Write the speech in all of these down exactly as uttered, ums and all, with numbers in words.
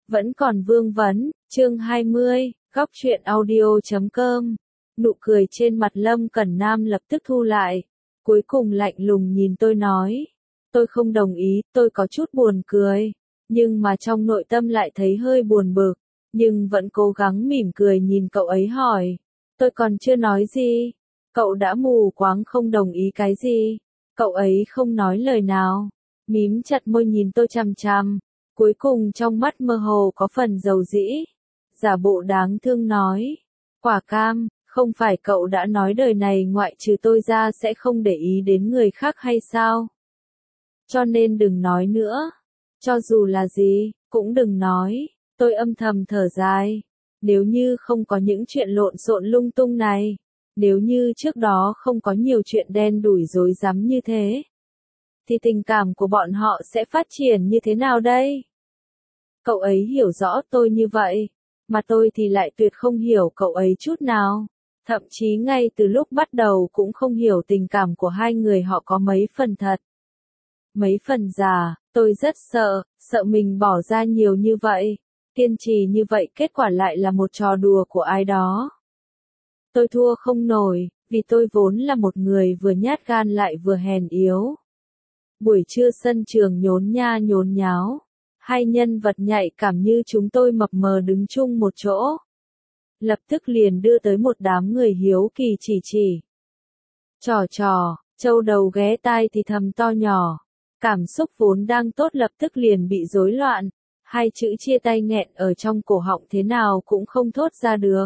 Vẫn còn vương vấn, chương hai mươi, góc truyện audio chấm com. Nụ cười trên mặt Lâm Cẩn Nam lập tức thu lại. Cuối cùng lạnh lùng nhìn tôi nói. Tôi không đồng ý, tôi có chút buồn cười. Nhưng mà trong nội tâm lại thấy hơi buồn bực. Nhưng vẫn cố gắng mỉm cười nhìn cậu ấy hỏi. Tôi còn chưa nói gì. Cậu đã mù quáng không đồng ý cái gì. Cậu ấy không nói lời nào. Mím chặt môi nhìn tôi chằm chằm. Cuối cùng trong mắt mơ hồ có phần dầu dĩ. Giả bộ đáng thương nói. Quả cam, không phải cậu đã nói đời này ngoại trừ tôi ra sẽ không để ý đến người khác hay sao? Cho nên đừng nói nữa. Cho dù là gì, cũng đừng nói. Tôi âm thầm thở dài. Nếu như không có những chuyện lộn xộn lung tung này. Nếu như trước đó không có nhiều chuyện đen đủi rối rắm như thế. Thì tình cảm của bọn họ sẽ phát triển như thế nào đây? Cậu ấy hiểu rõ tôi như vậy, mà tôi thì lại tuyệt không hiểu cậu ấy chút nào. Thậm chí ngay từ lúc bắt đầu cũng không hiểu tình cảm của hai người họ có mấy phần thật. Mấy phần giả, tôi rất sợ, sợ mình bỏ ra nhiều như vậy, kiên trì như vậy kết quả lại là một trò đùa của ai đó. Tôi thua không nổi, vì tôi vốn là một người vừa nhát gan lại vừa hèn yếu. Buổi trưa sân trường nhốn nha nhốn nháo. Hai nhân vật nhạy cảm như chúng tôi mập mờ đứng chung một chỗ. Lập tức liền đưa tới một đám người hiếu kỳ chỉ chỉ. Trò trò, châu đầu ghé tai thì thầm to nhỏ. Cảm xúc vốn đang tốt lập tức liền bị rối loạn. Hai chữ chia tay nghẹn ở trong cổ họng thế nào cũng không thốt ra được.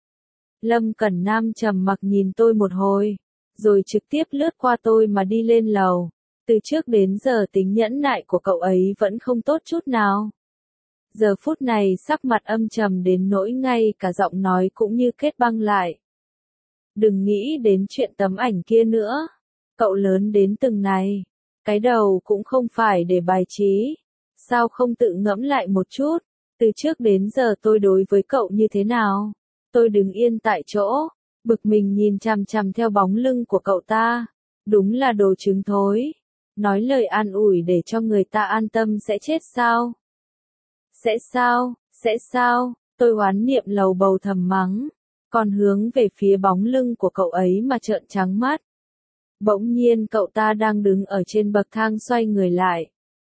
Lâm Cẩn Nam trầm mặc nhìn tôi một hồi. Rồi trực tiếp lướt qua tôi mà đi lên lầu. Từ trước đến giờ tính nhẫn nại của cậu ấy vẫn không tốt chút nào. Giờ phút này sắc mặt âm trầm đến nỗi ngay cả giọng nói cũng như kết băng lại. Đừng nghĩ đến chuyện tấm ảnh kia nữa. Cậu lớn đến từng này. Cái đầu cũng không phải để bài trí. Sao không tự ngẫm lại một chút? Từ trước đến giờ tôi đối với cậu như thế nào? Tôi đứng yên tại chỗ. Bực mình nhìn chằm chằm theo bóng lưng của cậu ta. Đúng là đồ trứng thối. Nói lời an ủi để cho người ta an tâm sẽ chết sao? Sẽ sao? Sẽ sao? Tôi oán niệm lầu bầu thầm mắng. Còn hướng về phía bóng lưng của cậu ấy mà trợn trắng mắt. Bỗng nhiên cậu ta đang đứng ở trên bậc thang xoay người lại.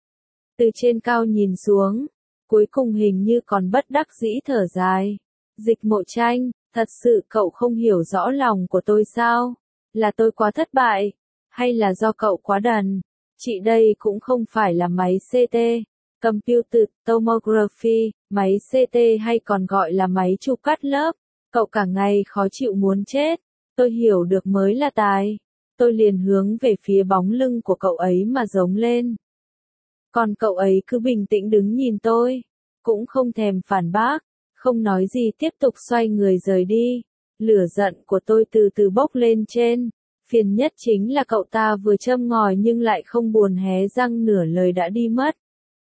Từ trên cao nhìn xuống. Cuối cùng hình như còn bất đắc dĩ thở dài. Dịch Mộ Tranh, thật sự cậu không hiểu rõ lòng của tôi sao? Là tôi quá thất bại? Hay là do cậu quá đần? Chị đây cũng không phải là máy xê tê, Computer Tomography, máy xê tê hay còn gọi là máy chụp cắt lớp. Cậu cả ngày khó chịu muốn chết. Tôi hiểu được mới là tài. Tôi liền hướng về phía bóng lưng của cậu ấy mà giống lên. Còn cậu ấy cứ bình tĩnh đứng nhìn tôi. Cũng không thèm phản bác. Không nói gì tiếp tục xoay người rời đi. Lửa giận của tôi từ từ bốc lên trên. Phiền nhất chính là cậu ta vừa châm ngòi nhưng lại không buồn hé răng nửa lời đã đi mất.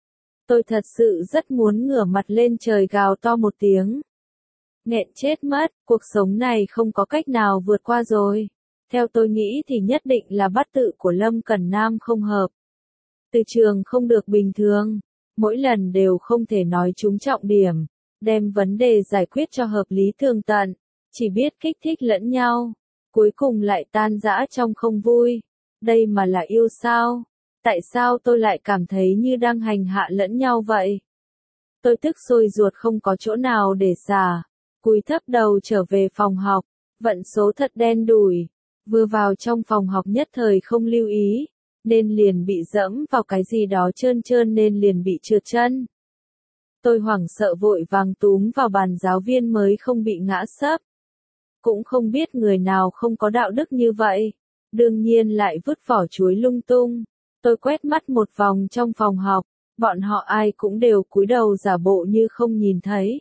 Tôi thật sự rất muốn ngửa mặt lên trời gào to một tiếng. Nghẹn chết mất, cuộc sống này không có cách nào vượt qua rồi. Theo tôi nghĩ thì nhất định là bát tự của Lâm Cẩn Nam không hợp. Từ trường không được bình thường, mỗi lần đều không thể nói trúng trọng điểm, đem vấn đề giải quyết cho hợp lý tường tận, chỉ biết kích thích lẫn nhau. Cuối cùng lại tan rã trong không vui. Đây mà là yêu sao? Tại sao tôi lại cảm thấy như đang hành hạ lẫn nhau vậy? Tôi tức sôi ruột không có chỗ nào để xả. Cúi thấp đầu trở về phòng học. Vận số thật đen đủi. Vừa vào trong phòng học nhất thời không lưu ý. Nên liền bị dẫm vào cái gì đó trơn trơn nên liền bị trượt chân. Tôi hoảng sợ vội vàng túm vào bàn giáo viên mới không bị ngã sấp. Cũng không biết người nào không có đạo đức như vậy. Đương nhiên lại vứt vỏ chuối lung tung. Tôi quét mắt một vòng trong phòng học. Bọn họ ai cũng đều cúi đầu giả bộ như không nhìn thấy.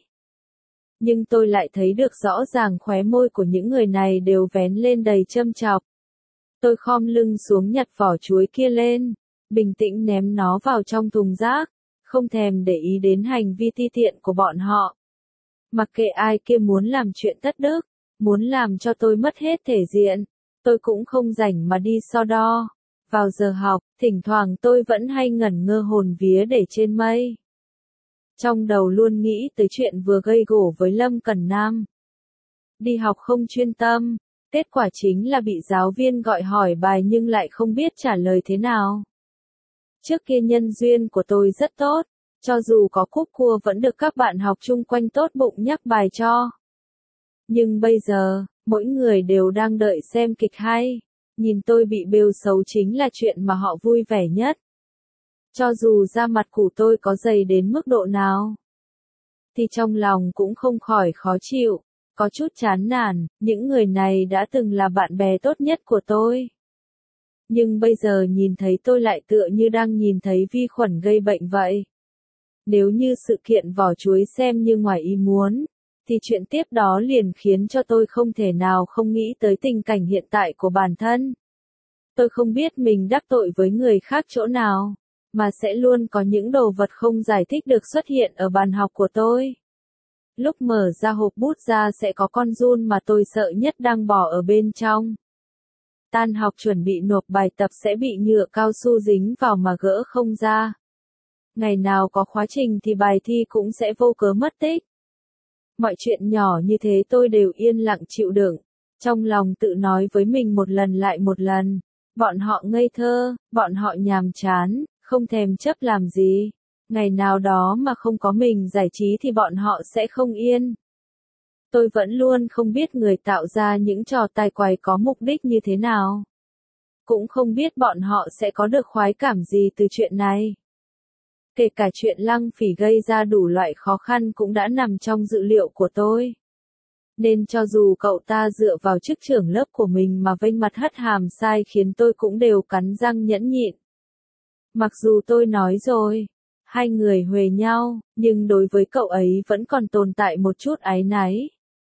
Nhưng tôi lại thấy được rõ ràng khóe môi của những người này đều vén lên đầy châm chọc. Tôi khom lưng xuống nhặt vỏ chuối kia lên. Bình tĩnh ném nó vào trong thùng rác. Không thèm để ý đến hành vi ti tiện của bọn họ. Mặc kệ ai kia muốn làm chuyện tất đức. Muốn làm cho tôi mất hết thể diện, tôi cũng không rảnh mà đi so đo. Vào giờ học, thỉnh thoảng tôi vẫn hay ngẩn ngơ hồn vía để trên mây. Trong đầu luôn nghĩ tới chuyện vừa gây gổ với Lâm Cẩn Nam. Đi học không chuyên tâm, kết quả chính là bị giáo viên gọi hỏi bài nhưng lại không biết trả lời thế nào. Trước kia nhân duyên của tôi rất tốt, cho dù có cúp cua vẫn được các bạn học chung quanh tốt bụng nhắc bài cho. Nhưng bây giờ, mỗi người đều đang đợi xem kịch hay, nhìn tôi bị bêu xấu chính là chuyện mà họ vui vẻ nhất. Cho dù da mặt của tôi có dày đến mức độ nào, thì trong lòng cũng không khỏi khó chịu, có chút chán nản, những người này đã từng là bạn bè tốt nhất của tôi. Nhưng bây giờ nhìn thấy tôi lại tựa như đang nhìn thấy vi khuẩn gây bệnh vậy. Nếu như sự kiện vỏ chuối xem như ngoài ý muốn, thì chuyện tiếp đó liền khiến cho tôi không thể nào không nghĩ tới tình cảnh hiện tại của bản thân. Tôi không biết mình đắc tội với người khác chỗ nào, mà sẽ luôn có những đồ vật không giải thích được xuất hiện ở bàn học của tôi. Lúc mở ra hộp bút ra sẽ có con giun mà tôi sợ nhất đang bò ở bên trong. Tan học chuẩn bị nộp bài tập sẽ bị nhựa cao su dính vào mà gỡ không ra. Ngày nào có khóa trình thì bài thi cũng sẽ vô cớ mất tích. Mọi chuyện nhỏ như thế tôi đều yên lặng chịu đựng, trong lòng tự nói với mình một lần lại một lần. Bọn họ ngây thơ, bọn họ nhàm chán, không thèm chấp làm gì. Ngày nào đó mà không có mình giải trí thì bọn họ sẽ không yên. Tôi vẫn luôn không biết người tạo ra những trò tài quái có mục đích như thế nào. Cũng không biết bọn họ sẽ có được khoái cảm gì từ chuyện này. Kể cả chuyện Lăng Phỉ gây ra đủ loại khó khăn cũng đã nằm trong dự liệu của tôi. Nên cho dù cậu ta dựa vào chức trưởng lớp của mình mà vênh mặt hất hàm sai khiến tôi cũng đều cắn răng nhẫn nhịn. Mặc dù tôi nói rồi, hai người huề nhau, nhưng đối với cậu ấy vẫn còn tồn tại một chút áy náy.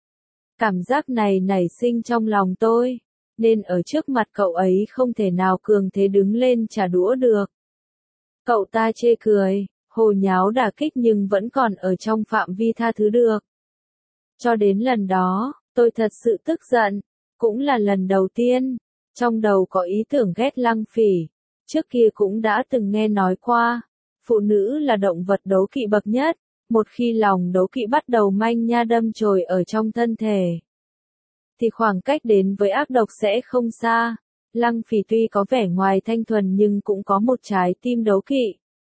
Cảm giác này nảy sinh trong lòng tôi, nên ở trước mặt cậu ấy không thể nào cường thế đứng lên trả đũa được. Cậu ta chê cười, hồ nháo đả kích nhưng vẫn còn ở trong phạm vi tha thứ được. Cho đến lần đó, tôi thật sự tức giận, cũng là lần đầu tiên, trong đầu có ý tưởng ghét Lăng Phỉ, trước kia cũng đã từng nghe nói qua, phụ nữ là động vật đố kỵ bậc nhất, một khi lòng đố kỵ bắt đầu manh nha đâm chồi ở trong thân thể, thì khoảng cách đến với ác độc sẽ không xa. Lăng Phỉ tuy có vẻ ngoài thanh thuần nhưng cũng có một trái tim đố kỵ.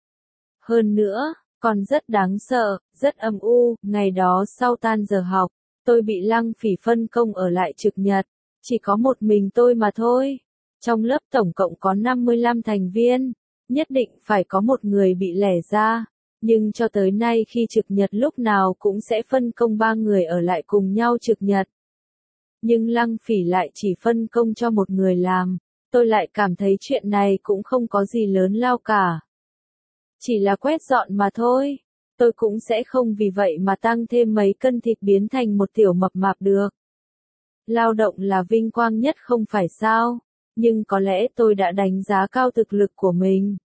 Hơn nữa, còn rất đáng sợ, rất âm u, ngày đó sau tan giờ học, tôi bị Lăng Phỉ phân công ở lại trực nhật, chỉ có một mình tôi mà thôi. Trong lớp tổng cộng có năm mươi lăm thành viên, nhất định phải có một người bị lẻ ra, nhưng cho tới nay khi trực nhật lúc nào cũng sẽ phân công ba người ở lại cùng nhau trực nhật. Nhưng Lăng Phỉ lại chỉ phân công cho một người làm, tôi lại cảm thấy chuyện này cũng không có gì lớn lao cả. Chỉ là quét dọn mà thôi, tôi cũng sẽ không vì vậy mà tăng thêm mấy cân thịt biến thành một tiểu mập mạp được. Lao động là vinh quang nhất không phải sao, nhưng có lẽ tôi đã đánh giá cao thực lực của mình.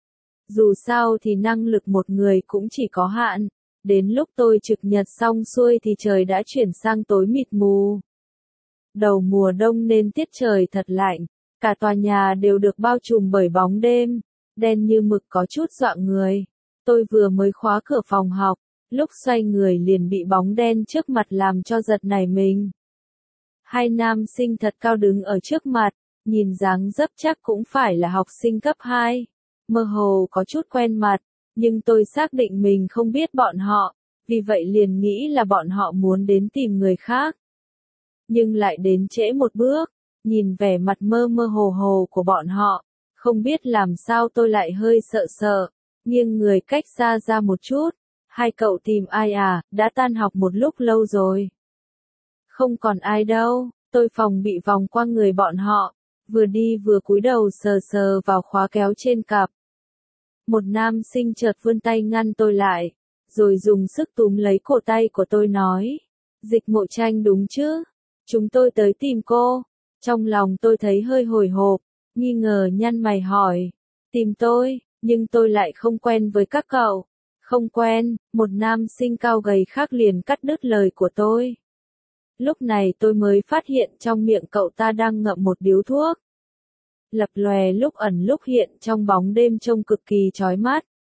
Dù sao thì năng lực một người cũng chỉ có hạn, đến lúc tôi trực nhật xong xuôi thì trời đã chuyển sang tối mịt mù. Đầu mùa đông nên tiết trời thật lạnh, cả tòa nhà đều được bao trùm bởi bóng đêm, đen như mực có chút dọa người. Tôi vừa mới khóa cửa phòng học, lúc xoay người liền bị bóng đen trước mặt làm cho giật nảy mình. Hai nam sinh thật cao đứng ở trước mặt, nhìn dáng dấp chắc cũng phải là học sinh cấp hai. Mơ hồ có chút quen mặt, nhưng tôi xác định mình không biết bọn họ, vì vậy liền nghĩ là bọn họ muốn đến tìm người khác. Nhưng lại đến trễ một bước, nhìn vẻ mặt mơ mơ hồ hồ của bọn họ, không biết làm sao tôi lại hơi sợ sợ, nghiêng người cách xa ra một chút. Hai cậu tìm ai à, đã tan học một lúc lâu rồi. Không còn ai đâu, tôi phòng bị vòng qua người bọn họ, vừa đi vừa cúi đầu sờ sờ vào khóa kéo trên cặp. Một nam sinh chợt vươn tay ngăn tôi lại, rồi dùng sức túm lấy cổ tay của tôi nói, Dịch Mộ Tranh đúng chứ? Chúng tôi tới tìm cô. Trong lòng tôi thấy hơi hồi hộp, nghi ngờ nhăn mày hỏi, tìm tôi, nhưng tôi lại không quen với các cậu. Không quen, một nam sinh cao gầy khác liền cắt đứt lời của tôi. Lúc này tôi mới phát hiện trong miệng cậu ta đang ngậm một điếu thuốc. Lập lòe lúc ẩn lúc hiện trong bóng đêm trông cực kỳ chói mắt.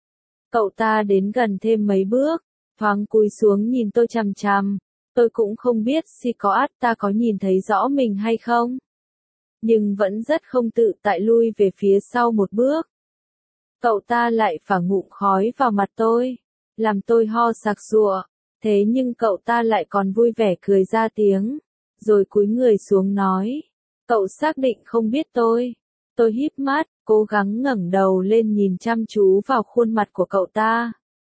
Cậu ta đến gần thêm mấy bước, thoáng cúi xuống nhìn tôi chằm chằm. Tôi cũng không biết si có át ta có nhìn thấy rõ mình hay không. Nhưng vẫn rất không tự tại lui về phía sau một bước. Cậu ta lại phả ngụm khói vào mặt tôi, làm tôi ho sặc sụa. Thế nhưng cậu ta lại còn vui vẻ cười ra tiếng, rồi cúi người xuống nói. Cậu xác định không biết tôi. Tôi híp mắt, cố gắng ngẩng đầu lên nhìn chăm chú vào khuôn mặt của cậu ta.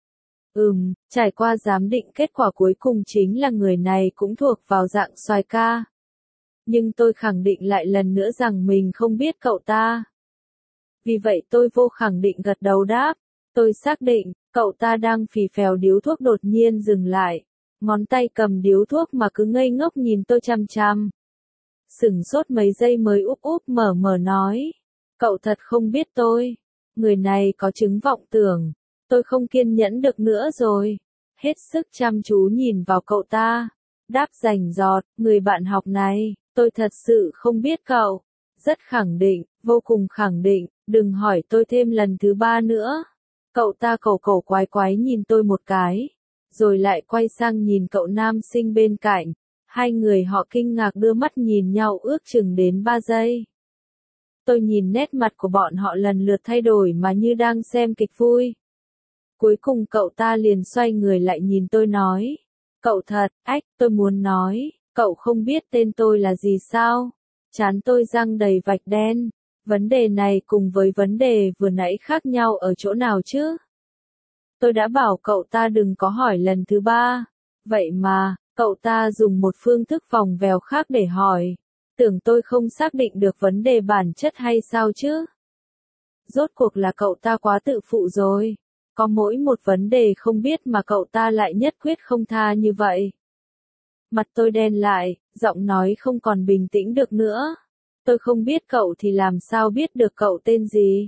Ừm, trải qua giám định kết quả cuối cùng chính là người này cũng thuộc vào dạng soái ca. Nhưng tôi khẳng định lại lần nữa rằng mình không biết cậu ta. Vì vậy tôi vô khẳng định gật đầu đáp. Tôi xác định, cậu ta đang phì phèo điếu thuốc đột nhiên dừng lại. Ngón tay cầm điếu thuốc mà cứ ngây ngốc nhìn tôi chăm chăm. Sửng sốt mấy giây mới úp úp mở mở nói. Cậu thật không biết tôi. Người này có chứng vọng tưởng. Tôi không kiên nhẫn được nữa rồi. Hết sức chăm chú nhìn vào cậu ta. Đáp rành rọt, người bạn học này, tôi thật sự không biết cậu. Rất khẳng định, vô cùng khẳng định, đừng hỏi tôi thêm lần thứ ba nữa. Cậu ta cổ cổ quái quái nhìn tôi một cái, rồi lại quay sang nhìn cậu nam sinh bên cạnh. Hai người họ kinh ngạc đưa mắt nhìn nhau ước chừng đến ba giây. Tôi nhìn nét mặt của bọn họ lần lượt thay đổi mà như đang xem kịch vui. Cuối cùng cậu ta liền xoay người lại nhìn tôi nói. Cậu thật, ách, tôi muốn nói, cậu không biết tên tôi là gì sao? Trán tôi răng đầy vạch đen. Vấn đề này cùng với vấn đề vừa nãy khác nhau ở chỗ nào chứ? Tôi đã bảo cậu ta đừng có hỏi lần thứ ba. Vậy mà, cậu ta dùng một phương thức vòng vèo khác để hỏi. Tưởng tôi không xác định được vấn đề bản chất hay sao chứ? Rốt cuộc là cậu ta quá tự phụ rồi. Có mỗi một vấn đề không biết mà cậu ta lại nhất quyết không tha như vậy. Mặt tôi đen lại, giọng nói không còn bình tĩnh được nữa. Tôi không biết cậu thì làm sao biết được cậu tên gì?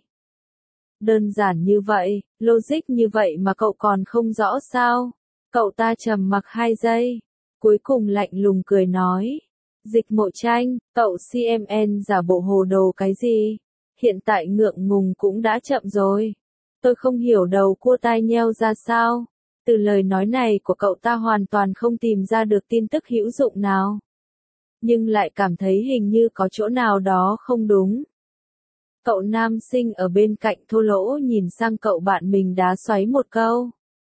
Đơn giản như vậy, logic như vậy mà cậu còn không rõ sao? Cậu ta trầm mặc hai giây, cuối cùng lạnh lùng cười nói. Dịch Mộ Tranh, cậu xê em en giả bộ hồ đồ cái gì? Hiện tại ngượng ngùng cũng đã chậm rồi. Tôi không hiểu đầu cua tai nheo ra sao. Từ lời nói này của cậu ta hoàn toàn không tìm ra được tin tức hữu dụng nào. Nhưng lại cảm thấy hình như có chỗ nào đó không đúng. Cậu nam sinh ở bên cạnh thô lỗ nhìn sang cậu bạn mình đá xoáy một câu.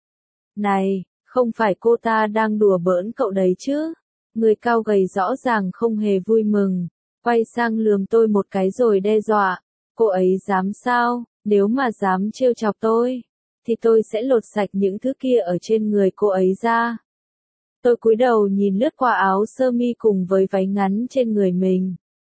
Này, không phải cô ta đang đùa bỡn cậu đấy chứ? Người cao gầy rõ ràng không hề vui mừng, quay sang lườm tôi một cái rồi đe dọa. Cô ấy dám sao? Nếu mà dám trêu chọc tôi, thì tôi sẽ lột sạch những thứ kia ở trên người cô ấy ra. Tôi cúi đầu nhìn lướt qua áo sơ mi cùng với váy ngắn trên người mình.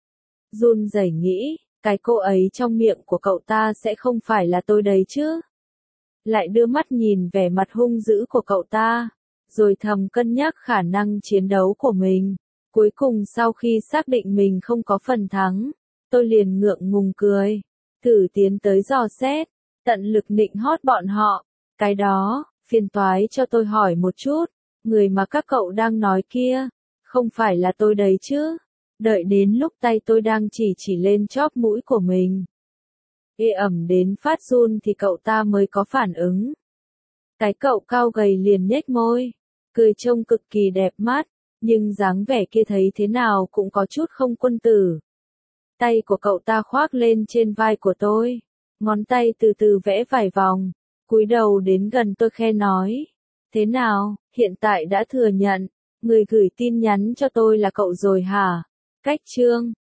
Run rẩy nghĩ, cái cô ấy trong miệng của cậu ta sẽ không phải là tôi đấy chứ. Lại đưa mắt nhìn vẻ mặt hung dữ của cậu ta, rồi thầm cân nhắc khả năng chiến đấu của mình. Cuối cùng sau khi xác định mình không có phần thắng, tôi liền ngượng ngùng cười, thử tiến tới dò xét, tận lực nịnh hót bọn họ. Cái đó, phiền toái cho tôi hỏi một chút, người mà các cậu đang nói kia, không phải là tôi đấy chứ? Đợi đến lúc tay tôi đang chỉ chỉ lên chóp mũi của mình, ê ẩm đến phát run thì cậu ta mới có phản ứng. Cái cậu cao gầy liền nhếch môi, cười trông cực kỳ đẹp mắt, nhưng dáng vẻ kia thấy thế nào cũng có chút không quân tử. Tay của cậu ta khoác lên trên vai của tôi, ngón tay từ từ vẽ vài vòng, cúi đầu đến gần tôi khe nói. Thế nào, hiện tại đã thừa nhận, người gửi tin nhắn cho tôi là cậu rồi hả? Cách chương